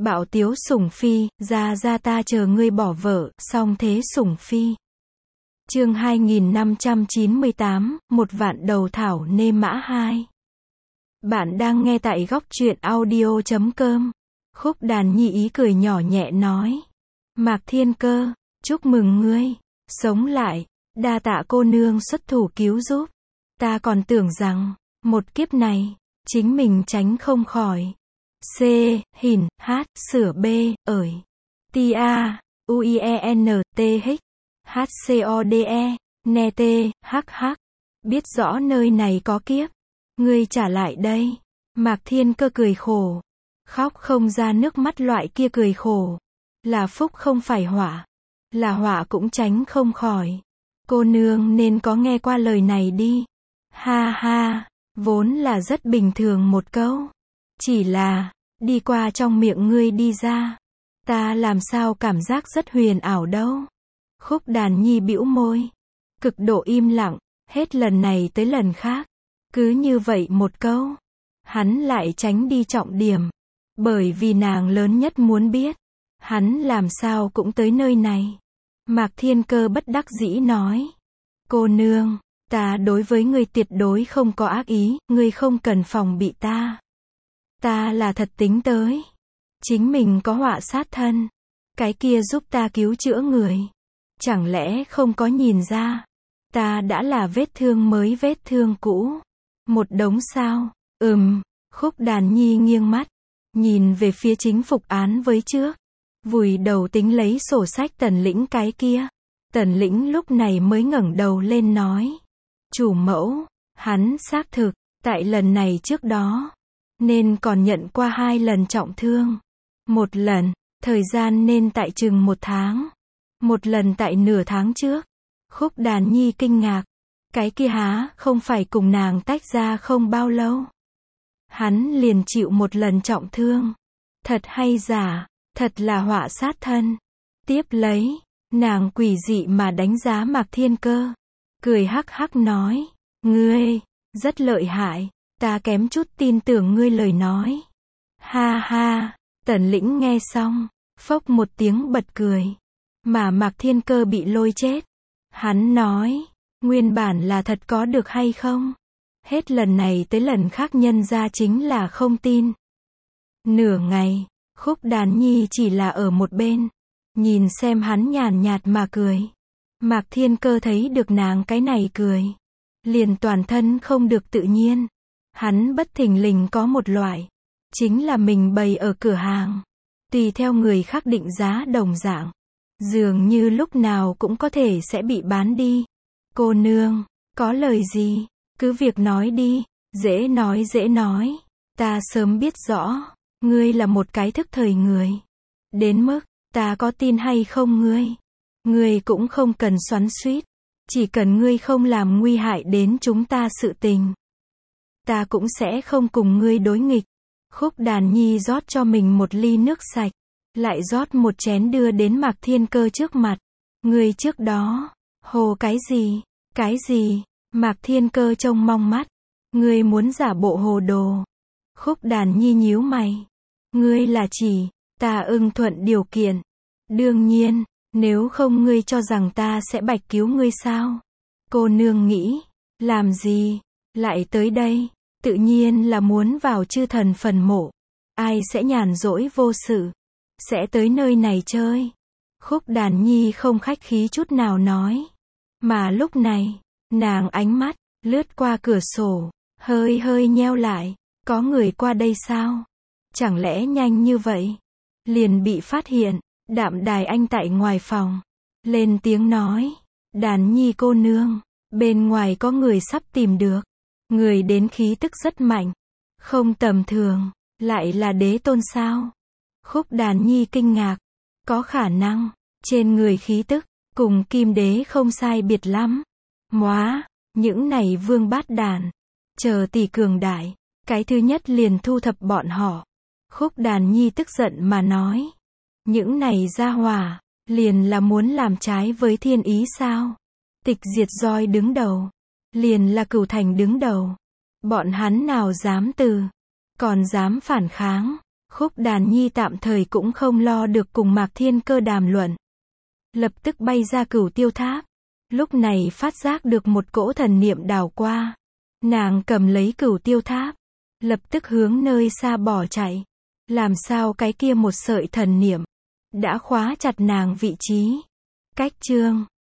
Bạo tiếu sủng phi, ra ta chờ ngươi bỏ vợ, song thế sủng phi. Chương 2598, một vạn đầu thảo nê mã 2. Bạn đang nghe tại góc truyện audio.com. Khúc Đàn Nhi ý cười nhỏ nhẹ nói. Mạc Thiên Cơ, chúc mừng ngươi, sống lại, đa tạ cô nương xuất thủ cứu giúp. Ta còn tưởng rằng, một kiếp này, chính mình tránh không khỏi. C, Hìn, H, sửa B, ởi. T, A, U, I, E, N, T, H, H, C, O, D, E, N, T, H, H. Biết rõ nơi này có kiếp. Ngươi trả lại đây. Mạc Thiên Cơ cười khổ. Khóc không ra nước mắt loại kia cười khổ. Là phúc không phải họa. Là họa cũng tránh không khỏi. Cô nương nên có nghe qua lời này đi. Ha ha, vốn là rất bình thường một câu. Chỉ là, đi qua trong miệng ngươi đi ra. Ta làm sao cảm giác rất huyền ảo đâu. Khúc Đàn Nhi bĩu môi. Cực độ im lặng, hết lần này tới lần khác. Cứ như vậy một câu. Hắn lại tránh đi trọng điểm. Bởi vì nàng lớn nhất muốn biết. Hắn làm sao cũng tới nơi này. Mạc Thiên Cơ bất đắc dĩ nói. Cô nương, ta đối với ngươi tuyệt đối không có ác ý, ngươi không cần phòng bị ta. Ta là thật tính tới. Chính mình có họa sát thân. Cái kia giúp ta cứu chữa người. Chẳng lẽ không có nhìn ra. Ta đã là vết thương mới vết thương cũ. Một đống sao. Khúc Đàn Nhi nghiêng mắt. Nhìn về phía chính phục án với trước. Vùi đầu tính lấy sổ sách Tần Lĩnh cái kia. Tần Lĩnh lúc này mới ngẩng đầu lên nói. Chủ mẫu, hắn xác thực, tại lần này trước đó. Nên còn nhận qua 2 lần trọng thương. Một lần, thời gian nên tại chừng 1 tháng. Một lần tại nửa tháng trước. Khúc Đàn Nhi kinh ngạc. Cái kia há, không phải cùng nàng tách ra không bao lâu. Hắn liền chịu 1 lần trọng thương. Thật hay giả, thật là họa sát thân. Tiếp lấy, nàng quỷ dị mà đánh giá Mạc Thiên Cơ. Cười hắc hắc nói. Ngươi, rất lợi hại. Ta kém chút tin tưởng ngươi lời nói. Ha ha, Tần Lĩnh nghe xong, phốc một tiếng bật cười. Mà Mạc Thiên Cơ bị lôi chết. Hắn nói, nguyên bản là thật có được hay không? Hết lần này tới lần khác nhân ra chính là không tin. Nửa ngày, Khúc Đàn Nhi chỉ là ở một bên. Nhìn xem hắn nhàn nhạt mà cười. Mạc Thiên Cơ thấy được nàng cái này cười. Liền toàn thân không được tự nhiên. Hắn bất thình lình có một loại. Chính là mình bày ở cửa hàng. Tùy theo người khác định giá đồng dạng. Dường như lúc nào cũng có thể sẽ bị bán đi. Cô nương, có lời gì? Cứ việc nói đi. Dễ nói. Ta sớm biết rõ. Ngươi là một cái thức thời người. Đến mức, ta có tin hay không ngươi? Ngươi cũng không cần xoắn xuýt. Chỉ cần ngươi không làm nguy hại đến chúng ta sự tình. Ta cũng sẽ không cùng ngươi đối nghịch. Khúc Đàn Nhi rót cho mình một ly nước sạch. Lại rót một chén đưa đến Mạc Thiên Cơ trước mặt. Ngươi trước đó, hồ cái gì? Cái gì? Mạc Thiên Cơ trông mong mắt. Ngươi muốn giả bộ hồ đồ. Khúc Đàn Nhi nhíu mày. Ngươi là chỉ, ta ưng thuận điều kiện. Đương nhiên, nếu không ngươi cho rằng ta sẽ bạch cứu ngươi sao? Cô nương nghĩ, làm gì? Lại tới đây, tự nhiên là muốn vào chư thần phần mộ. Ai sẽ nhàn rỗi vô sự? Sẽ tới nơi này chơi. Khúc Đàn Nhi không khách khí chút nào nói. Mà lúc này, nàng ánh mắt, lướt qua cửa sổ, hơi nheo lại. Có người qua đây sao? Chẳng lẽ nhanh như vậy? Liền bị phát hiện. Đạm Đài Anh tại ngoài phòng. Lên tiếng nói. Đàn Nhi cô nương. Bên ngoài có người sắp tìm được. Người đến khí tức rất mạnh. Không tầm thường. Lại là đế tôn sao? Khúc Đàn Nhi kinh ngạc. Có khả năng. Trên người khí tức. Cùng Kim Đế không sai biệt lắm. Móa. Những này vương bát đàn. Chờ tỷ cường đại. Cái thứ nhất liền thu thập bọn họ. Khúc Đàn Nhi tức giận mà nói. Những này ra hỏa. Liền là muốn làm trái với thiên ý sao? Tịch diệt roi đứng đầu. Liền là Cửu Thành đứng đầu. Bọn hắn nào dám từ. Còn dám phản kháng. Khúc Đàn Nhi tạm thời cũng không lo được cùng Mạc Thiên Cơ đàm luận. Lập tức bay ra Cửu Tiêu Tháp. Lúc này phát giác được một cỗ thần niệm đảo qua. Nàng cầm lấy Cửu Tiêu Tháp. Lập tức hướng nơi xa bỏ chạy. Làm sao cái kia một sợi thần niệm đã khóa chặt nàng vị trí. Cách chương